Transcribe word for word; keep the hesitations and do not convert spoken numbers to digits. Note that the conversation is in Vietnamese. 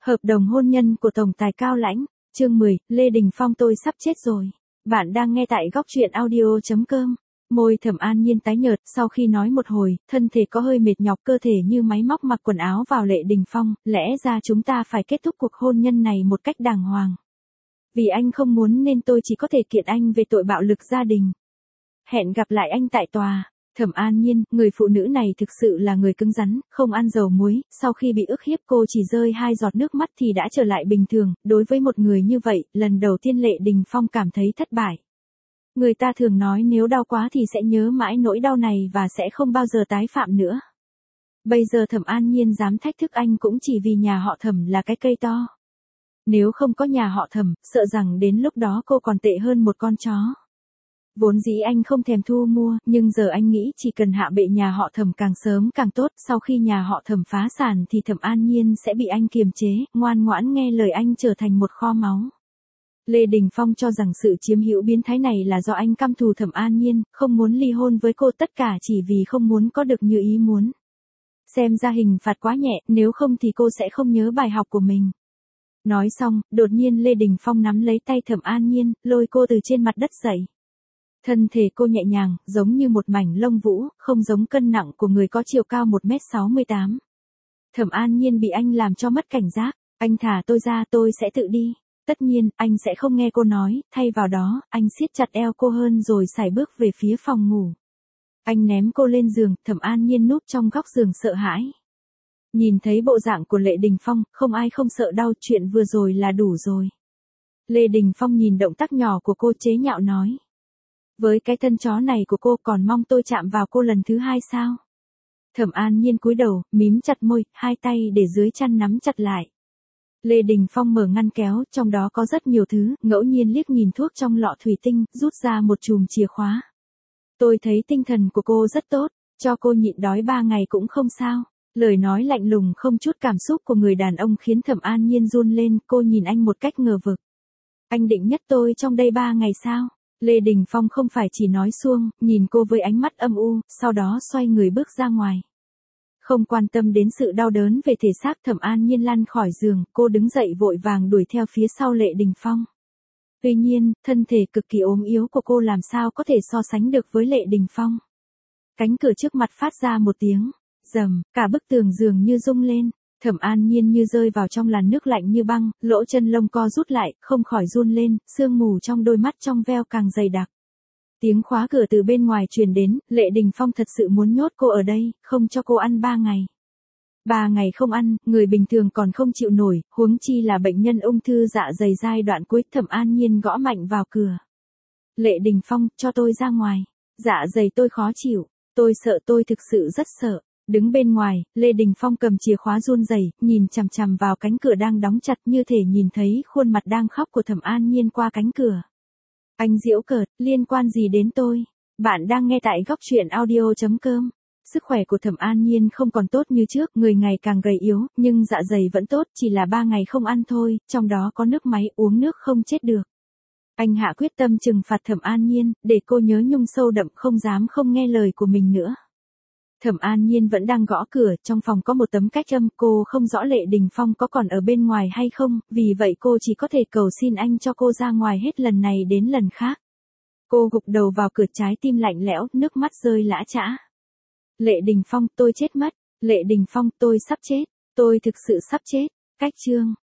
Hợp đồng hôn nhân của Tổng tài Cao Lãnh, chương mười, Lê Đình Phong tôi sắp chết rồi. Bạn đang nghe tại góc truyện audio chấm com. Môi Thẩm An Nhiên tái nhợt, sau khi nói một hồi, thân thể có hơi mệt nhọc, cơ thể như máy móc mặc quần áo vào Lệ Đình Phong, lẽ ra chúng ta phải kết thúc cuộc hôn nhân này một cách đàng hoàng. Vì anh không muốn nên tôi chỉ có thể kiện anh về tội bạo lực gia đình. Hẹn gặp lại anh tại tòa. Thẩm An Nhiên, người phụ nữ này thực sự là người cứng rắn, không ăn dầu muối, sau khi bị ức hiếp cô chỉ rơi hai giọt nước mắt thì đã trở lại bình thường, đối với một người như vậy, lần đầu tiên Lệ Đình Phong cảm thấy thất bại. Người ta thường nói nếu đau quá thì sẽ nhớ mãi nỗi đau này và sẽ không bao giờ tái phạm nữa. Bây giờ Thẩm An Nhiên dám thách thức anh cũng chỉ vì nhà họ Thẩm là cái cây to. Nếu không có nhà họ Thẩm, sợ rằng đến lúc đó cô còn tệ hơn một con chó. Vốn dĩ anh không thèm thu mua, nhưng giờ anh nghĩ chỉ cần hạ bệ nhà họ Thẩm càng sớm càng tốt, sau khi nhà họ Thẩm phá sản thì Thẩm An Nhiên sẽ bị anh kiềm chế, ngoan ngoãn nghe lời anh trở thành một kho máu. Lê Đình Phong cho rằng sự chiếm hữu biến thái này là do anh căm thù Thẩm An Nhiên, không muốn ly hôn với cô, tất cả chỉ vì không muốn có được như ý muốn. Xem ra hình phạt quá nhẹ, nếu không thì cô sẽ không nhớ bài học của mình. Nói xong, đột nhiên Lê Đình Phong nắm lấy tay Thẩm An Nhiên, lôi cô từ trên mặt đất dậy. Thân thể cô nhẹ nhàng, giống như một mảnh lông vũ, không giống cân nặng của người có chiều cao một mét sáu mươi tám. Thẩm An Nhiên bị anh làm cho mất cảnh giác, anh thả tôi ra, tôi sẽ tự đi. Tất nhiên, anh sẽ không nghe cô nói, thay vào đó, anh siết chặt eo cô hơn rồi sải bước về phía phòng ngủ. Anh ném cô lên giường, Thẩm An Nhiên núp trong góc giường sợ hãi. Nhìn thấy bộ dạng của Lệ Đình Phong, không ai không sợ đau, chuyện vừa rồi là đủ rồi. Lê Đình Phong nhìn động tác nhỏ của cô chế nhạo nói. Với cái thân chó này của cô còn mong tôi chạm vào cô lần thứ hai sao? Thẩm An Nhiên cúi đầu, mím chặt môi, hai tay để dưới chăn nắm chặt lại. Lê Đình Phong mở ngăn kéo, trong đó có rất nhiều thứ, ngẫu nhiên liếc nhìn thuốc trong lọ thủy tinh, rút ra một chùm chìa khóa. Tôi thấy tinh thần của cô rất tốt, cho cô nhịn đói ba ngày cũng không sao. Lời nói lạnh lùng không chút cảm xúc của người đàn ông khiến Thẩm An Nhiên run lên, cô nhìn anh một cách ngờ vực. Anh định nhất tôi trong đây ba ngày sao? Lê Đình Phong không phải chỉ nói suông, nhìn cô với ánh mắt âm u, sau đó xoay người bước ra ngoài. Không quan tâm đến sự đau đớn về thể xác, Thẩm An Nhiên lăn khỏi giường, cô đứng dậy vội vàng đuổi theo phía sau Lệ Đình Phong. Tuy nhiên, thân thể cực kỳ ốm yếu của cô làm sao có thể so sánh được với Lệ Đình Phong. Cánh cửa trước mặt phát ra một tiếng rầm, cả bức tường giường như rung lên. Thẩm An Nhiên như rơi vào trong làn nước lạnh như băng, lỗ chân lông co rút lại, không khỏi run lên, sương mù trong đôi mắt trong veo càng dày đặc. Tiếng khóa cửa từ bên ngoài truyền đến, Lệ Đình Phong thật sự muốn nhốt cô ở đây, không cho cô ăn ba ngày. Ba ngày không ăn, người bình thường còn không chịu nổi, huống chi là bệnh nhân ung thư dạ dày giai đoạn cuối. Thẩm An Nhiên gõ mạnh vào cửa. Lệ Đình Phong, cho tôi ra ngoài. Dạ dày tôi khó chịu, tôi sợ, tôi thực sự rất sợ. Đứng bên ngoài, Lê Đình Phong cầm chìa khóa run rẩy, nhìn chằm chằm vào cánh cửa đang đóng chặt, như thể nhìn thấy khuôn mặt đang khóc của Thẩm An Nhiên qua cánh cửa. Anh giễu cợt, liên quan gì đến tôi? Bạn đang nghe tại góc truyện audio chấm com. Sức khỏe của Thẩm An Nhiên không còn tốt như trước, người ngày càng gầy yếu, nhưng dạ dày vẫn tốt, chỉ là ba ngày không ăn thôi, trong đó có nước máy, uống nước không chết được. Anh hạ quyết tâm trừng phạt Thẩm An Nhiên, để cô nhớ nhung sâu đậm, không dám không nghe lời của mình nữa. Thẩm An Nhiên vẫn đang gõ cửa, trong phòng có một tấm cách âm, cô không rõ Lệ Đình Phong có còn ở bên ngoài hay không, vì vậy cô chỉ có thể cầu xin anh cho cô ra ngoài hết lần này đến lần khác. Cô gục đầu vào cửa, trái tim lạnh lẽo, nước mắt rơi lã chã. Lệ Đình Phong, tôi chết mất. Lệ Đình Phong, tôi sắp chết. Tôi thực sự sắp chết. Cách chương.